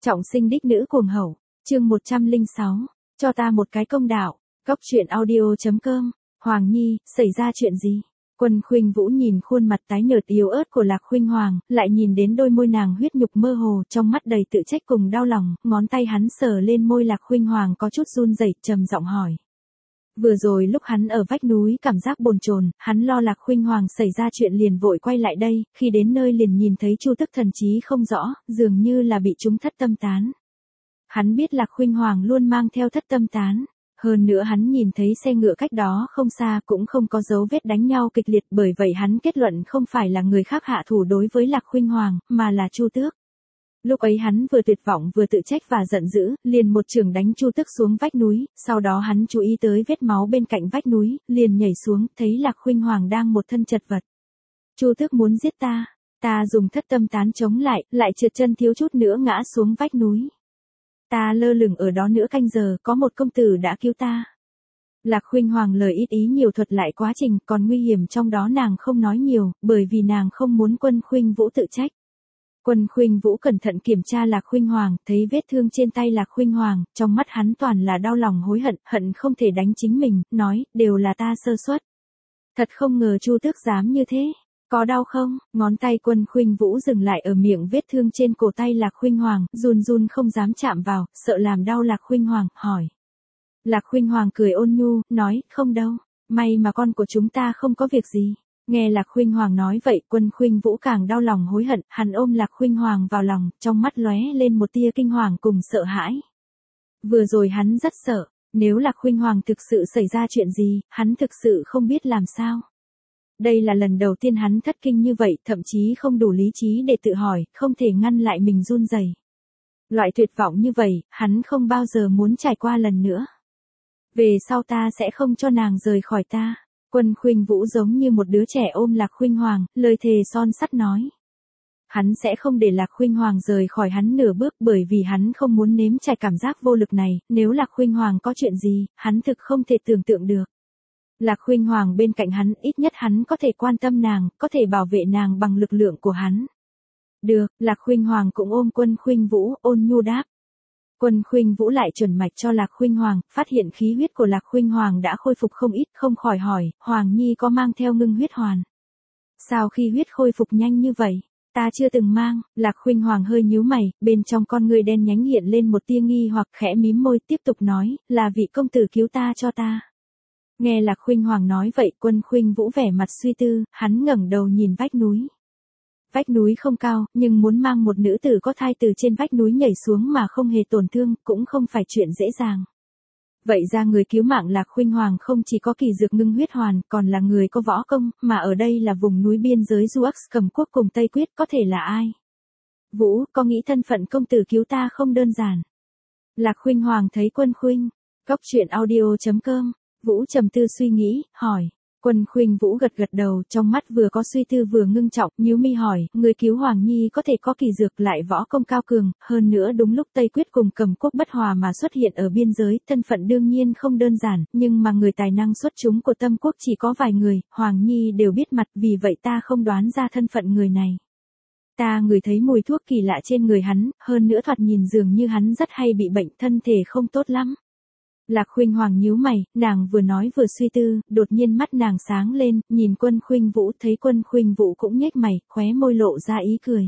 Trọng sinh đích nữ cuồng hậu, chương 106, cho ta một cái công đạo, Cóc truyện audio.com, Hoàng Nhi, xảy ra chuyện gì? Quân Khuynh Vũ nhìn khuôn mặt tái nhợt yếu ớt của Lạc Khuynh Hoàng, lại nhìn đến đôi môi nàng huyết nhục mơ hồ, trong mắt đầy tự trách cùng đau lòng, ngón tay hắn sờ lên môi Lạc Khuynh Hoàng có chút run rẩy, trầm giọng hỏi. Vừa rồi lúc hắn ở vách núi cảm giác bồn chồn, hắn lo Lạc Khuynh Hoàng xảy ra chuyện liền vội quay lại đây, khi đến nơi liền nhìn thấy Chu Tức thần trí không rõ, dường như là bị chúng thất tâm tán. Hắn biết Lạc Khuynh Hoàng luôn mang theo thất tâm tán. Hơn nữa hắn nhìn thấy xe ngựa cách đó không xa cũng không có dấu vết đánh nhau kịch liệt, bởi vậy hắn kết luận không phải là người khác hạ thủ đối với Lạc Khuynh Hoàng, mà là Chu Tước. Lúc ấy hắn vừa tuyệt vọng vừa tự trách và giận dữ, liền một chưởng đánh Chu Tước xuống vách núi, sau đó hắn chú ý tới vết máu bên cạnh vách núi, liền nhảy xuống, thấy Lạc Khuynh Hoàng đang một thân chật vật. Chu Tước muốn giết ta, ta dùng thất tâm tán chống lại trượt chân thiếu chút nữa ngã xuống vách núi. Ta lơ lửng ở đó nửa canh giờ, có một công tử đã cứu ta. Lạc Khuynh Hoàng lời ít ý nhiều thuật lại quá trình, còn nguy hiểm trong đó nàng không nói nhiều, bởi vì nàng không muốn Quân Khuynh Vũ tự trách. Quân Khuynh Vũ cẩn thận kiểm tra Lạc Khuynh Hoàng, thấy vết thương trên tay Lạc Khuynh Hoàng, trong mắt hắn toàn là đau lòng hối hận, hận không thể đánh chính mình, nói, đều là ta sơ suất. Thật không ngờ Chu Tước dám như thế. Có đau không? Ngón tay Quân Khuynh Vũ dừng lại ở miệng vết thương trên cổ tay Lạc Khuynh Hoàng, run run không dám chạm vào, sợ làm đau Lạc Khuynh Hoàng, hỏi. Lạc Khuynh Hoàng cười ôn nhu, nói, không đâu, may mà con của chúng ta không có việc gì. Nghe Lạc Khuynh Hoàng nói vậy, Quân Khuynh Vũ càng đau lòng hối hận, hắn ôm Lạc Khuynh Hoàng vào lòng, trong mắt lóe lên một tia kinh hoàng cùng sợ hãi. Vừa rồi hắn rất sợ, nếu Lạc Khuynh Hoàng thực sự xảy ra chuyện gì, hắn thực sự không biết làm sao. Đây là lần đầu tiên hắn thất kinh như vậy, thậm chí không đủ lý trí để tự hỏi, không thể ngăn lại mình run rẩy. Loại tuyệt vọng như vậy, hắn không bao giờ muốn trải qua lần nữa. Về sau ta sẽ không cho nàng rời khỏi ta. Quân Khuynh Vũ giống như một đứa trẻ ôm Lạc Khuynh Hoàng, lời thề son sắt nói. Hắn sẽ không để Lạc Khuynh Hoàng rời khỏi hắn nửa bước, bởi vì hắn không muốn nếm trải cảm giác vô lực này, nếu Lạc Khuynh Hoàng có chuyện gì, hắn thực không thể tưởng tượng được. Lạc Khuynh Hoàng bên cạnh hắn, ít nhất hắn có thể quan tâm nàng, có thể bảo vệ nàng bằng lực lượng của hắn. Được, Lạc Khuynh Hoàng cũng ôm Quân Khuynh Vũ, ôn nhu đáp. Quân Khuynh Vũ lại chuẩn mạch cho Lạc Khuynh Hoàng, phát hiện khí huyết của Lạc Khuynh Hoàng đã khôi phục không ít, không khỏi hỏi, Hoàng Nhi có mang theo ngưng huyết hoàn? Sao khi huyết khôi phục nhanh như vậy? Ta chưa từng mang. Lạc Khuynh Hoàng hơi nhíu mày, bên trong con ngươi đen nhánh hiện lên một tia nghi hoặc, khẽ mím môi tiếp tục nói, là vị công tử cứu ta cho ta. Nghe Lạc Khuynh Hoàng nói vậy, Quân Khuynh Vũ vẻ mặt suy tư, hắn ngẩng đầu nhìn vách núi. Vách núi không cao, nhưng muốn mang một nữ tử có thai từ trên vách núi nhảy xuống mà không hề tổn thương, cũng không phải chuyện dễ dàng. Vậy ra người cứu mạng Lạc Khuynh Hoàng không chỉ có kỳ dược ngưng huyết hoàn, còn là người có võ công, mà ở đây là vùng núi biên giới Duax Cầm Quốc cùng Tây Quyết, có thể là ai? Vũ, có nghĩ thân phận công tử cứu ta không đơn giản? Lạc Khuynh Hoàng thấy Quân Khuynh, Cóc truyện audio.com. Vũ trầm tư suy nghĩ, hỏi. Quân Khuynh Vũ gật gật đầu, trong mắt vừa có suy tư vừa ngưng trọng, nhíu mi hỏi, người cứu Hoàng Nhi có thể có kỳ dược lại võ công cao cường, hơn nữa đúng lúc Tây Quyết cùng Cầm Quốc bất hòa mà xuất hiện ở biên giới, thân phận đương nhiên không đơn giản, nhưng mà người tài năng xuất chúng của Tâm Quốc chỉ có vài người, Hoàng Nhi đều biết mặt, vì vậy ta không đoán ra thân phận người này. Ta ngửi thấy mùi thuốc kỳ lạ trên người hắn, hơn nữa thoạt nhìn dường như hắn rất hay bị bệnh, thân thể không tốt lắm. Lạc Khuynh Hoàng nhíu mày, nàng vừa nói vừa suy tư, đột nhiên mắt nàng sáng lên, nhìn Quân Khuynh Vũ, thấy Quân Khuynh Vũ cũng nhếch mày, khóe môi lộ ra ý cười.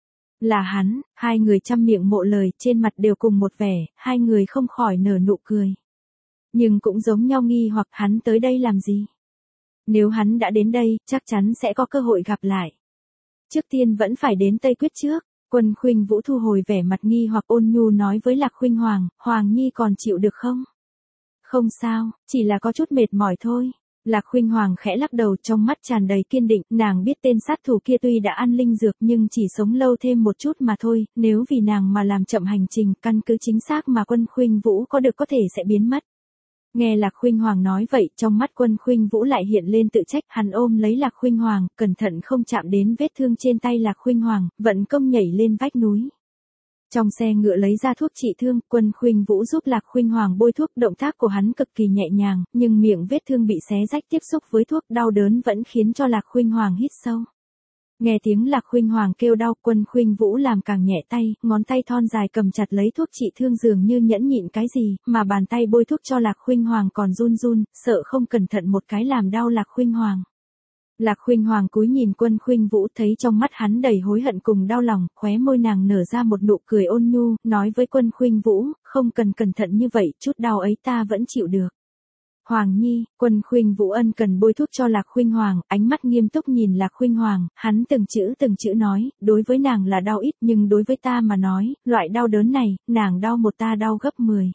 Là hắn, hai người trăm miệng mộ lời, trên mặt đều cùng một vẻ, hai người không khỏi nở nụ cười. Nhưng cũng giống nhau nghi hoặc hắn tới đây làm gì? Nếu hắn đã đến đây, chắc chắn sẽ có cơ hội gặp lại. Trước tiên vẫn phải đến Tây Quyết trước. Quân Khuynh Vũ thu hồi vẻ mặt nghi hoặc ôn nhu nói với Lạc Khuynh Hoàng, Hoàng Nhi còn chịu được không? Không sao, chỉ là có chút mệt mỏi thôi. Lạc Khuynh Hoàng khẽ lắc đầu, trong mắt tràn đầy kiên định, nàng biết tên sát thủ kia tuy đã ăn linh dược nhưng chỉ sống lâu thêm một chút mà thôi, nếu vì nàng mà làm chậm hành trình, căn cứ chính xác mà Quân Khuynh Vũ có được có thể sẽ biến mất. Nghe Lạc Khuynh Hoàng nói vậy, trong mắt Quân Khuynh Vũ lại hiện lên tự trách, hắn ôm lấy Lạc Khuynh Hoàng, cẩn thận không chạm đến vết thương trên tay Lạc Khuynh Hoàng, vận công nhảy lên vách núi. Trong xe ngựa lấy ra thuốc trị thương, Quân Khuynh Vũ giúp Lạc Khuynh Hoàng bôi thuốc, động tác của hắn cực kỳ nhẹ nhàng, nhưng miệng vết thương bị xé rách tiếp xúc với thuốc, đau đớn vẫn khiến cho Lạc Khuynh Hoàng hít sâu. Nghe tiếng Lạc Khuynh Hoàng kêu đau, Quân Khuynh Vũ làm càng nhẹ tay, ngón tay thon dài cầm chặt lấy thuốc trị thương dường như nhẫn nhịn cái gì, mà bàn tay bôi thuốc cho Lạc Khuynh Hoàng còn run run, sợ không cẩn thận một cái làm đau Lạc Khuynh Hoàng. Lạc Khuynh Hoàng cúi nhìn Quân Khuynh Vũ, thấy trong mắt hắn đầy hối hận cùng đau lòng, khóe môi nàng nở ra một nụ cười ôn nhu, nói với Quân Khuynh Vũ, không cần cẩn thận như vậy, chút đau ấy ta vẫn chịu được. Hoàng Nhi, Quân Khuynh Vũ ân cần bôi thuốc cho Lạc Khuynh Hoàng, ánh mắt nghiêm túc nhìn Lạc Khuynh Hoàng, hắn từng chữ nói, đối với nàng là đau ít nhưng đối với ta mà nói, loại đau đớn này, nàng đau một ta đau gấp 10.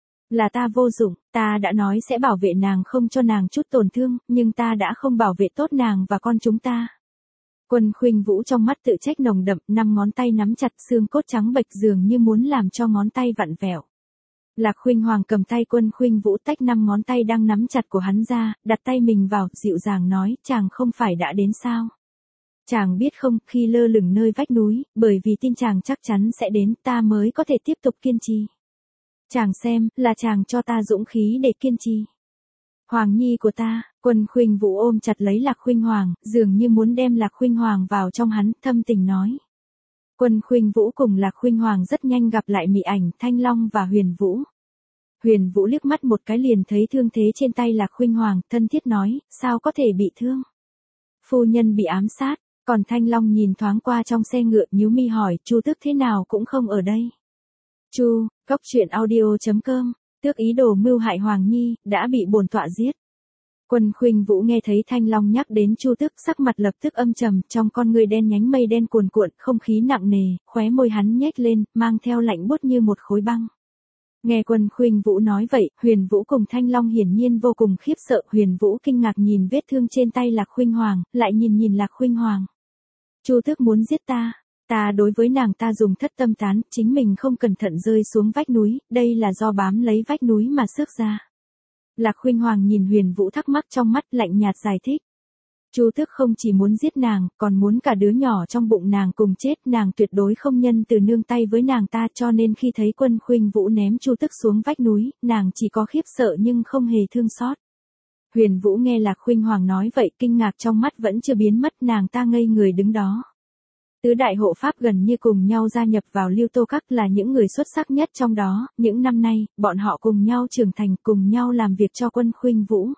Là ta vô dụng, ta đã nói sẽ bảo vệ nàng không cho nàng chút tổn thương, nhưng ta đã không bảo vệ tốt nàng và con chúng ta. Quân Khuynh Vũ trong mắt tự trách nồng đậm, 5 ngón tay nắm chặt xương cốt trắng bệch dường như muốn làm cho ngón tay vặn vẹo. Lạc Khuynh Hoàng cầm tay Quân Khuynh Vũ tách 5 ngón tay đang nắm chặt của hắn ra, đặt tay mình vào, dịu dàng nói, chàng không phải đã đến sao? Chàng biết không, khi lơ lửng nơi vách núi, bởi vì tin chàng chắc chắn sẽ đến, ta mới có thể tiếp tục kiên trì. Chàng xem, là chàng cho ta dũng khí để kiên trì. Hoàng Nhi của ta, Quân Khuynh Vũ ôm chặt lấy Lạc Khuynh Hoàng, dường như muốn đem Lạc Khuynh Hoàng vào trong hắn, thâm tình nói. Quân Khuynh Vũ cùng Lạc Khuynh Hoàng rất nhanh gặp lại mị ảnh, Thanh Long và Huyền Vũ. Huyền Vũ liếc mắt một cái liền thấy thương thế trên tay Lạc Khuynh Hoàng, thân thiết nói, sao có thể bị thương? Phu nhân bị ám sát, còn Thanh Long nhìn thoáng qua trong xe ngựa, nhíu mi hỏi, Chu Tước thế nào cũng không ở đây. Chu, góc truyện audio.com, Tước ý đồ mưu hại Hoàng Nhi, đã bị bổn tọa giết. Quân Khuynh Vũ nghe thấy Thanh Long nhắc đến Chu Tước, sắc mặt lập tức âm trầm, trong con người đen nhánh mây đen cuồn cuộn, không khí nặng nề, khóe môi hắn nhếch lên, mang theo lạnh buốt như một khối băng. Nghe Quân Khuynh Vũ nói vậy, Huyền Vũ cùng Thanh Long hiển nhiên vô cùng khiếp sợ, Huyền Vũ kinh ngạc nhìn vết thương trên tay Lạc Khuynh Hoàng, lại nhìn Lạc Khuynh Hoàng. Chu Tước muốn giết ta. Ta đối với nàng ta dùng thất tâm tán, chính mình không cẩn thận rơi xuống vách núi, đây là do bám lấy vách núi mà xước ra. Lạc Khuynh Hoàng nhìn Huyền Vũ thắc mắc trong mắt, lạnh nhạt giải thích. Chu Tước không chỉ muốn giết nàng, còn muốn cả đứa nhỏ trong bụng nàng cùng chết, nàng tuyệt đối không nhân từ nương tay với nàng ta, cho nên khi thấy Quân Khuynh Vũ ném Chu Tước xuống vách núi, nàng chỉ có khiếp sợ nhưng không hề thương xót. Huyền Vũ nghe Lạc Khuynh Hoàng nói vậy, kinh ngạc trong mắt vẫn chưa biến mất, nàng ta ngây người đứng đó. Tứ đại hộ pháp gần như cùng nhau gia nhập vào Lưu Tô Các, là những người xuất sắc nhất trong đó, những năm nay, bọn họ cùng nhau trưởng thành, cùng nhau làm việc cho Quân Khuynh Vũ.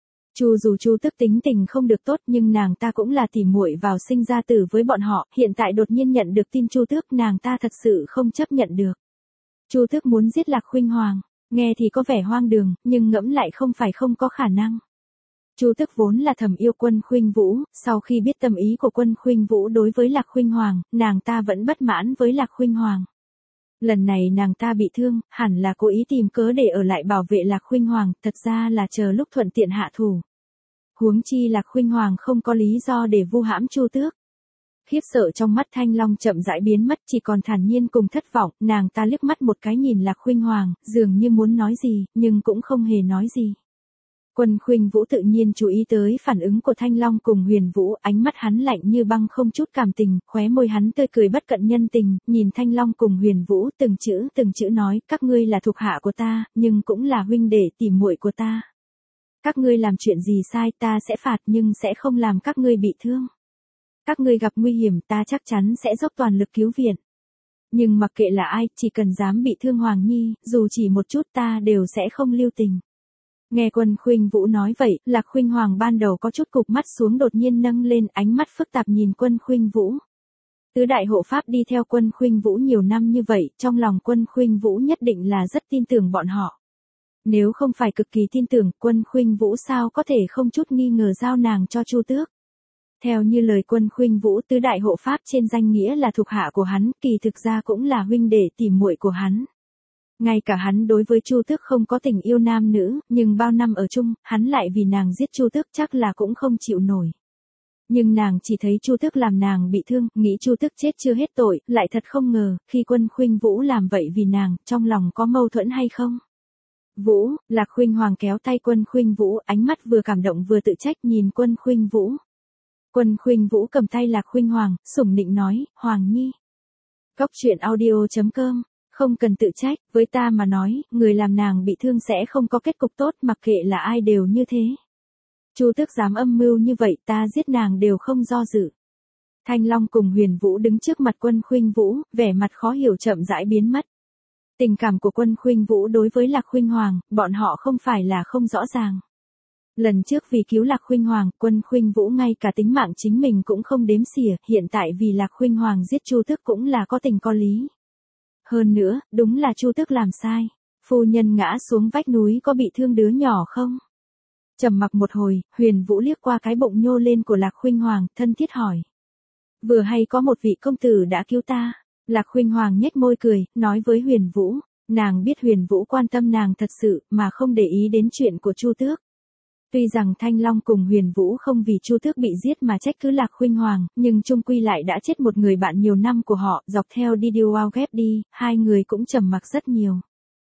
Dù Chu Tước tính tình không được tốt nhưng nàng ta cũng là tỉ muội vào sinh ra tử với bọn họ, hiện tại đột nhiên nhận được tin Chu Tước, nàng ta thật sự không chấp nhận được. Chu Tước muốn giết Lạc Khuynh Hoàng, nghe thì có vẻ hoang đường, nhưng ngẫm lại không phải không có khả năng. Chu Tước vốn là thầm yêu Quân Khuynh Vũ, sau khi biết tâm ý của Quân Khuynh Vũ đối với Lạc Khuynh Hoàng, nàng ta vẫn bất mãn với Lạc Khuynh Hoàng. Lần này nàng ta bị thương, hẳn là cố ý tìm cớ để ở lại bảo vệ Lạc Khuynh Hoàng, thật ra là chờ lúc thuận tiện hạ thủ. Huống chi Lạc Khuynh Hoàng không có lý do để vu hãm Chu Tước. Khiếp sợ trong mắt Thanh Long chậm rãi biến mất, chỉ còn thản nhiên cùng thất vọng, nàng ta liếc mắt một cái nhìn Lạc Khuynh Hoàng, dường như muốn nói gì, nhưng cũng không hề nói gì. Quân Khuynh Vũ tự nhiên chú ý tới phản ứng của Thanh Long cùng Huyền Vũ, ánh mắt hắn lạnh như băng không chút cảm tình, khóe môi hắn tươi cười bất cận nhân tình, nhìn Thanh Long cùng Huyền Vũ từng chữ nói, các ngươi là thuộc hạ của ta, nhưng cũng là huynh đệ tỉ muội của ta. Các ngươi làm chuyện gì sai ta sẽ phạt nhưng sẽ không làm các ngươi bị thương. Các ngươi gặp nguy hiểm ta chắc chắn sẽ dốc toàn lực cứu viện. Nhưng mặc kệ là ai, chỉ cần dám bị thương Hoàng Nhi, dù chỉ một chút ta đều sẽ không lưu tình. Nghe Quân Khuynh Vũ nói vậy, Lạc Khuynh Hoàng ban đầu có chút cụp mắt xuống đột nhiên nâng lên, ánh mắt phức tạp nhìn Quân Khuynh Vũ. Tứ đại hộ pháp đi theo Quân Khuynh Vũ nhiều năm như vậy, trong lòng Quân Khuynh Vũ nhất định là rất tin tưởng bọn họ. Nếu không phải cực kỳ tin tưởng, Quân Khuynh Vũ sao có thể không chút nghi ngờ giao nàng cho Chu Tước. Theo như lời Quân Khuynh Vũ, tứ đại hộ pháp trên danh nghĩa là thuộc hạ của hắn, kỳ thực ra cũng là huynh đệ tỉ muội của hắn. Ngay cả hắn đối với Chu Tước không có tình yêu nam nữ, nhưng bao năm ở chung, hắn lại vì nàng giết Chu Tước chắc là cũng không chịu nổi. Nhưng nàng chỉ thấy Chu Tước làm nàng bị thương, nghĩ Chu Tước chết chưa hết tội, lại thật không ngờ, khi Quân Khuynh Vũ làm vậy vì nàng, trong lòng có mâu thuẫn hay không? Vũ, Lạc Khuynh Hoàng kéo tay Quân Khuynh Vũ, ánh mắt vừa cảm động vừa tự trách nhìn Quân Khuynh Vũ. Quân Khuynh Vũ cầm tay Lạc Khuynh Hoàng, sủng nịnh nói, Hoàng Nhi. Góc truyện audio.com, không cần tự trách, với ta mà nói, người làm nàng bị thương sẽ không có kết cục tốt, mặc kệ là ai đều như thế. Chu Tước dám âm mưu như vậy, ta giết nàng đều không do dự. Thanh Long cùng Huyền Vũ đứng trước mặt Quân Khuynh Vũ, vẻ mặt khó hiểu chậm rãi biến mất. Tình cảm của Quân Khuynh Vũ đối với Lạc Khuynh Hoàng, bọn họ không phải là không rõ ràng. Lần trước vì cứu Lạc Khuynh Hoàng, Quân Khuynh Vũ ngay cả tính mạng chính mình cũng không đếm xỉa, hiện tại vì Lạc Khuynh Hoàng giết Chu Tước cũng là có tình có lý. Hơn nữa, đúng là Chu Tước làm sai. Phu nhân ngã xuống vách núi có bị thương đứa nhỏ không? Trầm mặc một hồi, Huyền Vũ liếc qua cái bụng nhô lên của Lạc Khuynh Hoàng, thân thiết hỏi. Vừa hay có một vị công tử đã cứu ta. Lạc Khuynh Hoàng nhếch môi cười, nói với Huyền Vũ. Nàng biết Huyền Vũ quan tâm nàng thật sự, mà không để ý đến chuyện của Chu Tước. Tuy rằng Thanh Long cùng Huyền Vũ không vì Chu Tước bị giết mà trách cứ Lạc Khuynh Hoàng, nhưng chung quy lại đã chết một người bạn nhiều năm của họ, dọc theo đi Wow ghép đi, hai người cũng trầm mặc rất nhiều.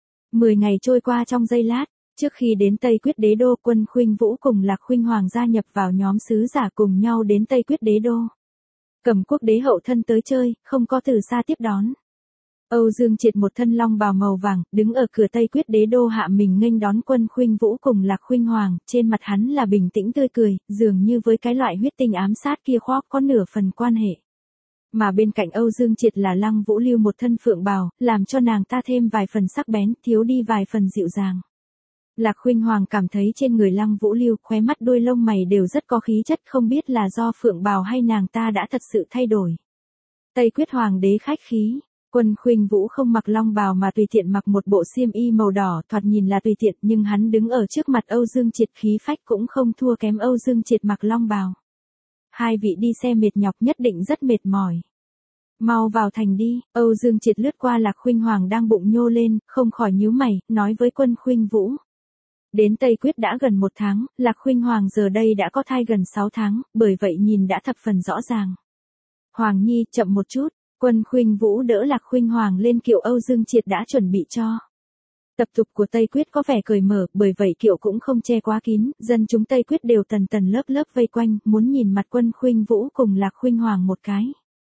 10 ngày trôi qua trong giây lát, trước khi đến Tây Quyết Đế Đô, Quân Khuynh Vũ cùng Lạc Khuynh Hoàng gia nhập vào nhóm sứ giả cùng nhau đến Tây Quyết Đế Đô. Cầm Quốc đế hậu thân tới chơi, không có từ xa tiếp đón. Âu Dương Triệt một thân long bào màu vàng, đứng ở cửa Tây Quyết Đế Đô hạ mình nghênh đón Quân Khuynh Vũ cùng Lạc Khuynh Hoàng, trên mặt hắn là bình tĩnh tươi cười, dường như với cái loại huyết tinh ám sát kia khoác có nửa phần quan hệ. Mà bên cạnh Âu Dương Triệt là Lăng Vũ Lưu một thân phượng bào, làm cho nàng ta thêm vài phần sắc bén, thiếu đi vài phần dịu dàng. Lạc Khuynh Hoàng cảm thấy trên người Lăng Vũ Lưu, khóe mắt đuôi lông mày đều rất có khí chất, không biết là do phượng bào hay nàng ta đã thật sự thay đổi. Tây Quyết Hoàng đế khách khí. Quân Khuynh Vũ không mặc long bào mà tùy tiện mặc một bộ xiêm y màu đỏ, thoạt nhìn là tùy tiện, nhưng hắn đứng ở trước mặt Âu Dương Triệt khí phách cũng không thua kém Âu Dương Triệt mặc long bào. Hai vị đi xe mệt nhọc nhất định rất mệt mỏi. Mau vào thành đi. Âu Dương Triệt lướt qua Lạc Khuynh Hoàng đang bụng nhô lên, không khỏi nhíu mày, nói với Quân Khuynh Vũ. Đến Tây Quyết đã gần 1 tháng, Lạc Khuynh Hoàng giờ đây đã có thai gần 6 tháng, bởi vậy nhìn đã thập phần rõ ràng. Hoàng Nhi, chậm một chút. Quân Khuynh Vũ đỡ Lạc Khuynh Hoàng lên kiệu Âu Dương Triệt đã chuẩn bị cho. Tập tục của Tây Quyết có vẻ cởi mở, bởi vậy kiệu cũng không che quá kín, dân chúng Tây Quyết đều tầng tầng lớp lớp vây quanh, muốn nhìn mặt Quân Khuynh Vũ cùng Lạc Khuynh Hoàng một cái.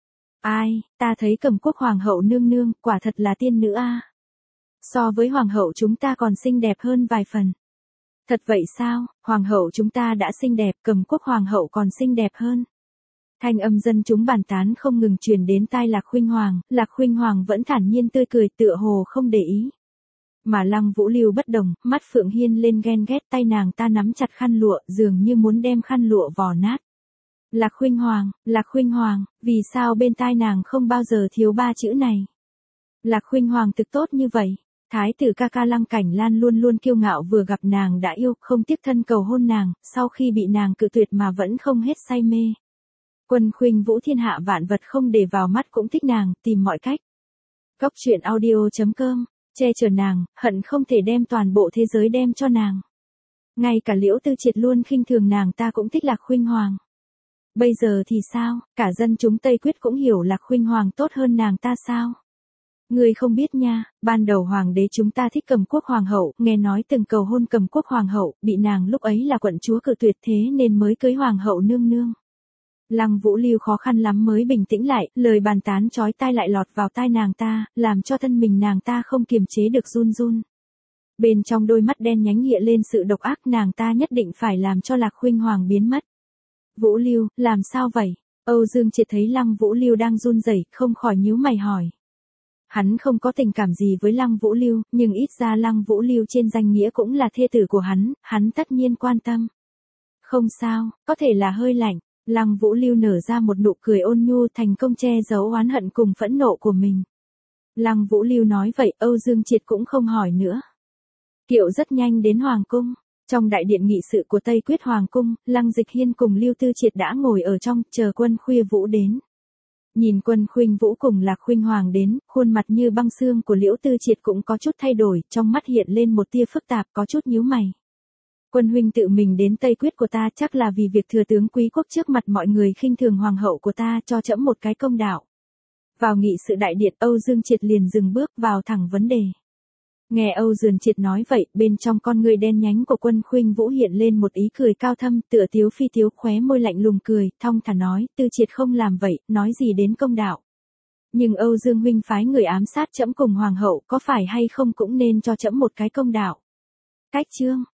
Ai, ta thấy Cẩm Quốc Hoàng hậu nương nương, quả thật là tiên nữ a. So với Hoàng hậu chúng ta còn xinh đẹp hơn vài phần. Thật vậy sao, Hoàng hậu chúng ta đã xinh đẹp, Cẩm Quốc Hoàng hậu còn xinh đẹp hơn. Thanh âm dân chúng bàn tán không ngừng truyền đến tai Lạc Khuynh Hoàng vẫn thản nhiên tươi cười tựa hồ không để ý. Mà Lăng Vũ Lưu bất đồng, mắt Phượng Hiên lên ghen ghét, tay nàng ta nắm chặt khăn lụa, dường như muốn đem khăn lụa vò nát. Lạc Khuynh Hoàng, vì sao bên tai nàng không bao giờ thiếu 3 chữ này? Lạc Khuynh Hoàng thực tốt như vậy. Thái tử ca ca Lăng Cảnh Lan luôn luôn kiêu ngạo vừa gặp nàng đã yêu, không tiếc thân cầu hôn nàng, sau khi bị nàng cự tuyệt mà vẫn không hết say mê. Quân Khuynh Vũ thiên hạ vạn vật không để vào mắt cũng thích nàng, tìm mọi cách. Góc truyện audio.com, che chở nàng, hận không thể đem toàn bộ thế giới đem cho nàng. Ngay cả Liễu Tư Triệt luôn khinh thường nàng ta cũng thích Lạc Khuynh Hoàng. Bây giờ thì sao, cả dân chúng Tây Quyết cũng hiểu Lạc Khuynh Hoàng tốt hơn nàng ta sao? Ngươi không biết nha, ban đầu hoàng đế chúng ta thích Cẩm Quốc Hoàng hậu, nghe nói từng cầu hôn Cẩm Quốc Hoàng hậu, bị nàng lúc ấy là quận chúa cự tuyệt thế nên mới cưới Hoàng hậu nương nương. Lăng Vũ Lưu khó khăn lắm mới bình tĩnh lại, lời bàn tán chói tai lại lọt vào tai nàng ta, làm cho thân mình nàng ta không kiềm chế được run run. Bên trong đôi mắt đen nhánh hiện lên sự độc ác, nàng ta nhất định phải làm cho Lạc Khuynh Hoàng biến mất. Vũ Lưu, làm sao vậy? Âu Dương Triệt thấy Lăng Vũ Lưu đang run rẩy, không khỏi nhíu mày hỏi. Hắn không có tình cảm gì với Lăng Vũ Lưu, nhưng ít ra Lăng Vũ Lưu trên danh nghĩa cũng là thê tử của hắn tất nhiên quan tâm. Không sao, có thể là hơi lạnh. Lăng Vũ Lưu nở ra một nụ cười ôn nhu, thành công che giấu oán hận cùng phẫn nộ của mình. Lăng Vũ Lưu nói vậy, Âu Dương Triệt cũng không hỏi nữa. Kiệu rất nhanh đến Hoàng cung. Trong đại điện nghị sự của Tây Quyết Hoàng cung, Lăng Dịch Hiên cùng Lưu Tư Triệt đã ngồi ở trong, chờ Quân Khuynh Vũ đến. Nhìn Quân Khuynh Vũ cùng Lạc Khuynh Hoàng đến, khuôn mặt như băng xương của Liễu Tư Triệt cũng có chút thay đổi, trong mắt hiện lên một tia phức tạp, có chút nhíu mày. Quân huynh tự mình đến Tây Quyết của ta chắc là vì việc thừa tướng quý quốc trước mặt mọi người khinh thường hoàng hậu của ta, cho trẫm một cái công đạo. Vào nghị sự đại điện, Âu Dương Triệt liền dừng bước vào thẳng vấn đề. Nghe Âu Dương Triệt nói vậy, bên trong con người đen nhánh của Quân Khuynh Vũ hiện lên một ý cười cao thâm, tựa tiếu phi tiếu, khóe môi lạnh lùng cười, thong thả nói, Tư Triệt không làm vậy, nói gì đến công đạo. Nhưng Âu Dương huynh phái người ám sát trẫm cùng hoàng hậu, có phải hay không cũng nên cho trẫm một cái công đạo. Cách chương